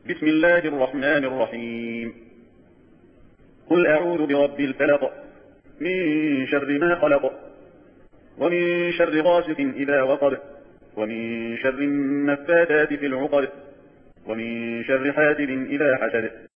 بسم الله الرحمن الرحيم. قل أعوذ برب الفلق من شر ما خلق ومن شر غاسق إذا وقب ومن شر النفاثات في العقد ومن شر حاسد إذا حسد.